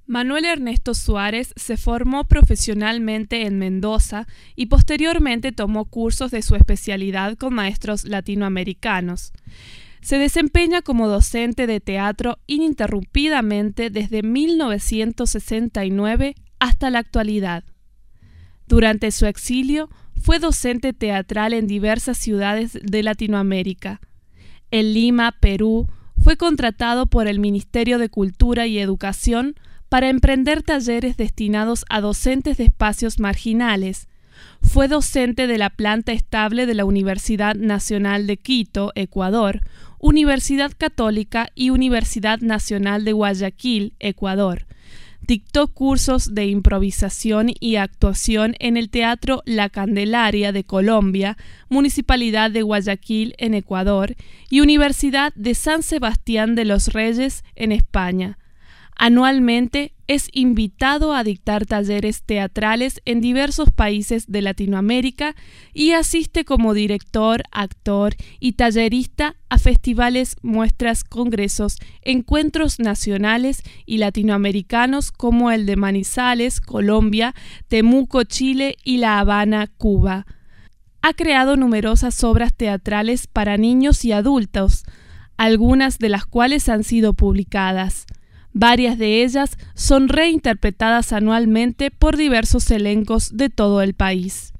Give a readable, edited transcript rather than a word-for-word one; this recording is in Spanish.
Manuel Ernesto Suárez se formó profesionalmente en Mendoza y posteriormente tomó cursos de su especialidad con maestros latinoamericanos. Se desempeña como docente de teatro ininterrumpidamente desde 1969 hasta la actualidad. Durante su exilio, fue docente teatral en diversas ciudades de Latinoamérica. En Lima, Perú, fue contratado por el Ministerio de Cultura y Educación para emprender talleres destinados a docentes de espacios marginales. Fue docente de la planta estable de la Universidad Nacional de Quito, Ecuador, Universidad Católica y Universidad Nacional de Guayaquil, Ecuador. Dictó cursos de improvisación y actuación en el Teatro La Candelaria de Colombia, Municipalidad de Guayaquil en Ecuador y Universidad de San Sebastián de los Reyes en España. Anualmente es invitado a dictar talleres teatrales en diversos países de Latinoamérica y asiste como director, actor y tallerista a festivales, muestras, congresos, encuentros nacionales y latinoamericanos como el de Manizales, Colombia, Temuco, Chile y La Habana, Cuba. Ha creado numerosas obras teatrales para niños y adultos, algunas de las cuales han sido publicadas. Varias de ellas son reinterpretadas anualmente por diversos elencos de todo el país.